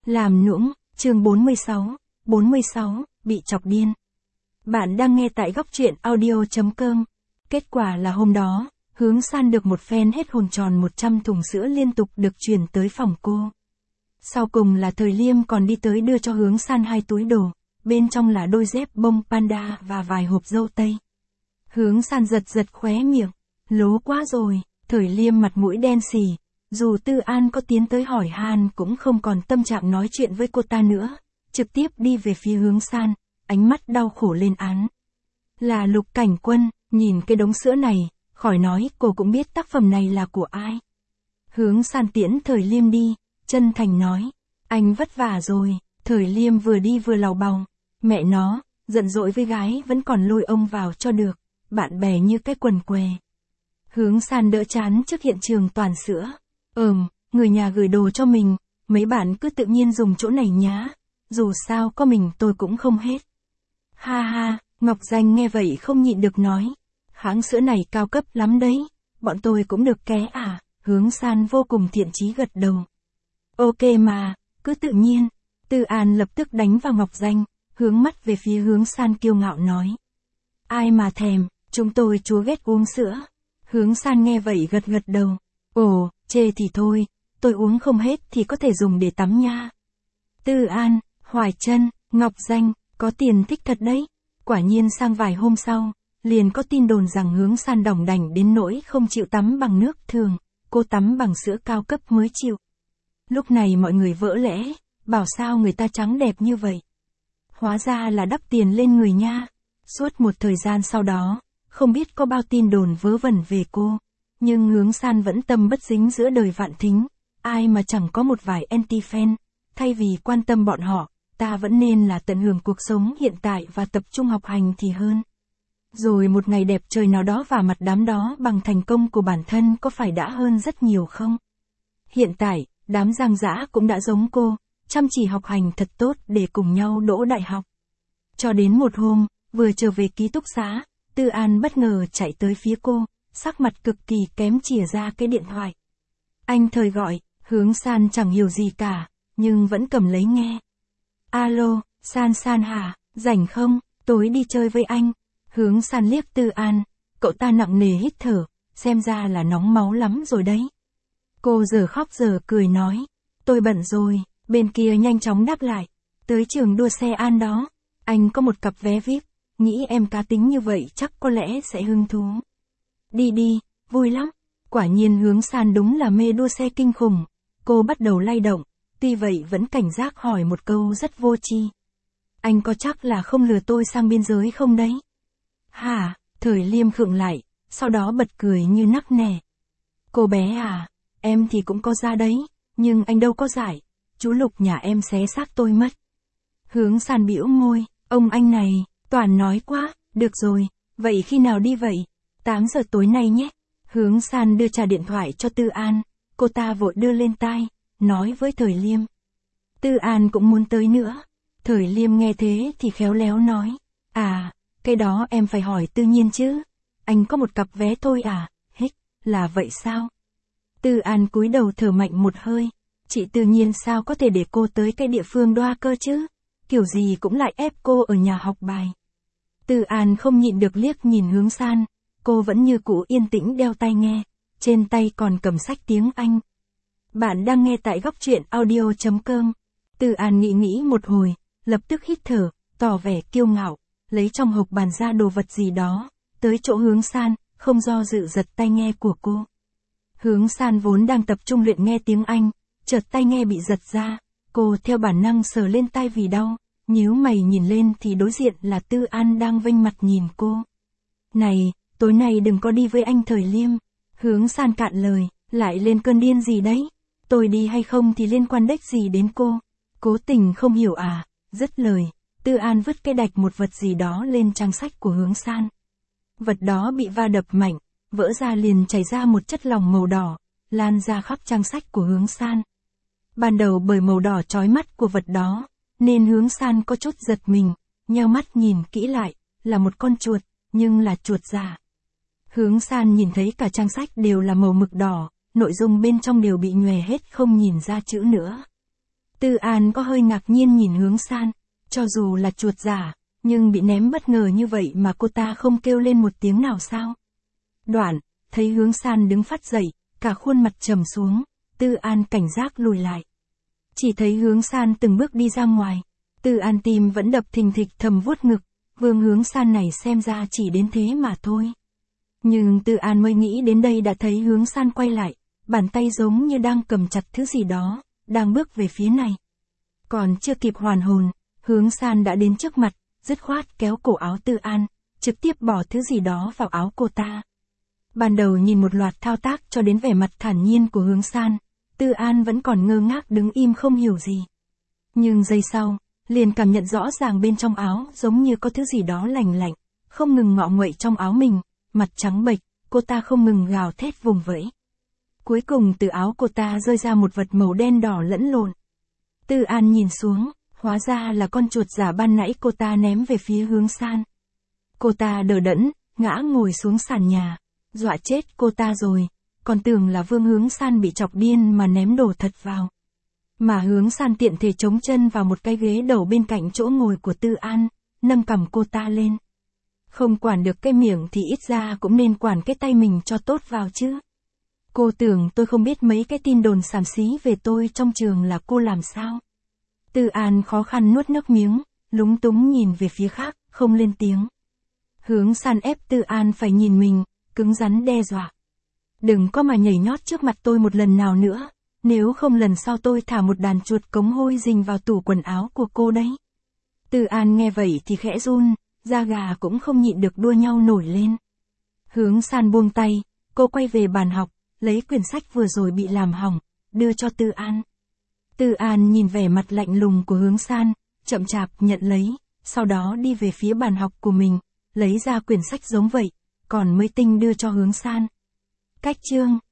Làm nũng, chương 46, bị chọc điên. Bạn đang nghe tại góc truyện audio.com. Kết quả là hôm đó, Hướng San được một phen hết hồn tròn 100 thùng sữa liên tục được chuyển tới phòng cô. Sau cùng là Thời Liêm còn đi tới đưa cho Hướng San 2 túi đồ, bên trong là đôi dép bông panda và vài hộp dâu tây. Hướng San giật khóe miệng, lố quá rồi. Thời Liêm mặt mũi đen xì, dù Tư An có tiến tới hỏi han cũng không còn tâm trạng nói chuyện với cô ta nữa, trực tiếp đi về phía Hướng San, ánh mắt đau khổ lên án. Là Lục Cảnh Quân, nhìn cái đống sữa này, khỏi nói cô cũng biết tác phẩm này là của ai. Hướng San tiễn Thời Liêm đi, chân thành nói, anh vất vả rồi. Thời Liêm vừa đi vừa lầu bầu, mẹ nó, giận dỗi với gái vẫn còn lôi ông vào cho được, bạn bè như cái quần què. Hướng San đỡ chán trước hiện trường toàn sữa. Người nhà gửi đồ cho mình, mấy bạn cứ tự nhiên dùng chỗ này nhá, dù sao có mình tôi cũng không hết. Ha ha, Ngọc Danh nghe vậy không nhịn được nói, hãng sữa này cao cấp lắm đấy, bọn tôi cũng được ké à. Hướng San vô cùng thiện chí gật đầu. Ok mà, cứ tự nhiên. Tư An lập tức đánh vào Ngọc Danh, hướng mắt về phía Hướng San kiêu ngạo nói. Ai mà thèm, chúng tôi chúa ghét uống sữa. Hướng San nghe vậy gật đầu. Ồ, chê thì thôi, tôi uống không hết thì có thể dùng để tắm nha. Tư An, Hoài Trân, Ngọc Danh, có tiền thích thật đấy. Quả nhiên sang vài hôm sau, liền có tin đồn rằng Hướng San đỏng đảnh đến nỗi không chịu tắm bằng nước thường, cô tắm bằng sữa cao cấp mới chịu. Lúc này mọi người vỡ lẽ, bảo sao người ta trắng đẹp như vậy. Hóa ra là đắp tiền lên người nha. Suốt một thời gian sau đó, không biết có bao tin đồn vớ vẩn về cô, nhưng Hướng San vẫn tâm bất dính giữa đời vạn thính, ai mà chẳng có một vài anti-fan, thay vì quan tâm bọn họ, ta vẫn nên là tận hưởng cuộc sống hiện tại và tập trung học hành thì hơn. Rồi một ngày đẹp trời nào đó vả mặt đám đó bằng thành công của bản thân có phải đã hơn rất nhiều không? Hiện tại, đám Giang Dã cũng đã giống cô, chăm chỉ học hành thật tốt để cùng nhau đỗ đại học. Cho đến một hôm, vừa trở về ký túc xá, Tư An bất ngờ chạy tới phía cô, sắc mặt cực kỳ kém chìa ra cái điện thoại. Anh Thời gọi, Hướng San chẳng hiểu gì cả, nhưng vẫn cầm lấy nghe. Alo, San hả, rảnh không, tối đi chơi với anh. Hướng San liếc Tư An, cậu ta nặng nề hít thở, xem ra là nóng máu lắm rồi đấy. Cô giờ khóc giờ cười nói, tôi bận rồi, bên kia nhanh chóng đáp lại, tới trường đua xe An đó, anh có một cặp vé VIP, nghĩ em cá tính như vậy chắc có lẽ sẽ hứng thú. Đi, vui lắm. Quả nhiên Hướng San đúng là mê đua xe kinh khủng, cô bắt đầu lay động, tuy vậy vẫn cảnh giác hỏi một câu rất vô tri. Anh có chắc là không lừa tôi sang biên giới không đấy? Hả? Thời Liêm khựng lại, sau đó bật cười như nắc nẻ. Cô bé à, em thì cũng có ra đấy, nhưng anh đâu có giải, chú Lục nhà em xé xác tôi mất. Hướng San bĩu môi, ông anh này, toàn nói quá, được rồi, vậy khi nào đi vậy? 8 giờ tối nay nhé. Hướng San đưa trả điện thoại cho Tư An, cô ta vội đưa lên tai, nói với Thời Liêm. Tư An cũng muốn tới nữa. Thời Liêm nghe thế thì khéo léo nói, à, cái đó em phải hỏi Tư Nhiên chứ, anh có một cặp vé thôi à, là vậy sao? Tư An cúi đầu thở mạnh một hơi, chị Tư Nhiên sao có thể để cô tới cái địa phương đoa cơ chứ, kiểu gì cũng lại ép cô ở nhà học bài. Tư An không nhịn được liếc nhìn Hướng San, cô vẫn như cũ yên tĩnh đeo tai nghe, trên tay còn cầm sách tiếng Anh. Bạn đang nghe tại góc truyện audio.com. Tư An nghĩ một hồi, lập tức hít thở, tỏ vẻ kiêu ngạo, lấy trong hộp bàn ra đồ vật gì đó, tới chỗ Hướng San, không do dự giật tai nghe của cô. Hướng San vốn đang tập trung luyện nghe tiếng Anh, chợt tai nghe bị giật ra, cô theo bản năng sờ lên tai vì đau, nhíu mày nhìn lên thì đối diện là Tư An đang vênh mặt nhìn cô. Này, tối nay đừng có đi với anh Thời Liêm. Hướng San cạn lời, lại lên cơn điên gì đấy, tôi đi hay không thì liên quan đếch gì đến cô. Cố tình không hiểu à, dứt lời, Tư An vứt cái đạch một vật gì đó lên trang sách của Hướng San. Vật đó bị va đập mạnh, vỡ ra liền chảy ra một chất lỏng màu đỏ, lan ra khắp trang sách của Hướng San. Ban đầu bởi màu đỏ chói mắt của vật đó, nên Hướng San có chút giật mình, nheo mắt nhìn kỹ lại, là một con chuột, nhưng là chuột giả. Hướng San nhìn thấy cả trang sách đều là màu mực đỏ, nội dung bên trong đều bị nhòe hết không nhìn ra chữ nữa. Tư An có hơi ngạc nhiên nhìn Hướng San, cho dù là chuột giả, nhưng bị ném bất ngờ như vậy mà cô ta không kêu lên một tiếng nào sao? Đoạn, thấy Hướng San đứng phắt dậy, cả khuôn mặt trầm xuống, Tư An cảnh giác lùi lại. Chỉ thấy Hướng San từng bước đi ra ngoài, Tư An tim vẫn đập thình thịch thầm vuốt ngực, Vương Hướng San này xem ra chỉ đến thế mà thôi. Nhưng Tư An mới nghĩ đến đây đã thấy Hướng San quay lại, bàn tay giống như đang cầm chặt thứ gì đó, đang bước về phía này. Còn chưa kịp hoàn hồn, Hướng San đã đến trước mặt, dứt khoát kéo cổ áo Tư An, trực tiếp bỏ thứ gì đó vào áo cô ta. Ban đầu nhìn một loạt thao tác cho đến vẻ mặt thản nhiên của Hướng San, Tư An vẫn còn ngơ ngác đứng im không hiểu gì. Nhưng giây sau, liền cảm nhận rõ ràng bên trong áo giống như có thứ gì đó lành lạnh, không ngừng ngọ nguậy trong áo mình, mặt trắng bệch, cô ta không ngừng gào thét vùng vẫy. Cuối cùng từ áo cô ta rơi ra một vật màu đen đỏ lẫn lộn. Tư An nhìn xuống, hóa ra là con chuột giả ban nãy cô ta ném về phía Hướng San. Cô ta đờ đẫn, ngã ngồi xuống sàn nhà, dọa chết cô ta rồi, còn tưởng là Vương Hướng San bị chọc điên mà ném đồ thật vào. Mà Hướng San tiện thể chống chân vào một cái ghế đầu bên cạnh chỗ ngồi của Tư An, nâng cằm cô ta lên. Không quản được cái miệng thì ít ra cũng nên quản cái tay mình cho tốt vào chứ. Cô tưởng tôi không biết mấy cái tin đồn xàm xí về tôi trong trường là cô làm sao? Tư An khó khăn nuốt nước miếng, lúng túng nhìn về phía khác, không lên tiếng. Hướng San ép Tư An phải nhìn mình, cứng rắn đe dọa. Đừng có mà nhảy nhót trước mặt tôi một lần nào nữa, nếu không lần sau tôi thả một đàn chuột cống hôi rình vào tủ quần áo của cô đấy. Tư An nghe vậy thì khẽ run, da gà cũng không nhịn được đua nhau nổi lên. Hướng San buông tay, cô quay về bàn học, lấy quyển sách vừa rồi bị làm hỏng, đưa cho Tư An. Tư An nhìn vẻ mặt lạnh lùng của Hướng San, chậm chạp nhận lấy, sau đó đi về phía bàn học của mình, lấy ra quyển sách giống vậy, còn mới tinh đưa cho Hướng San. Cách chương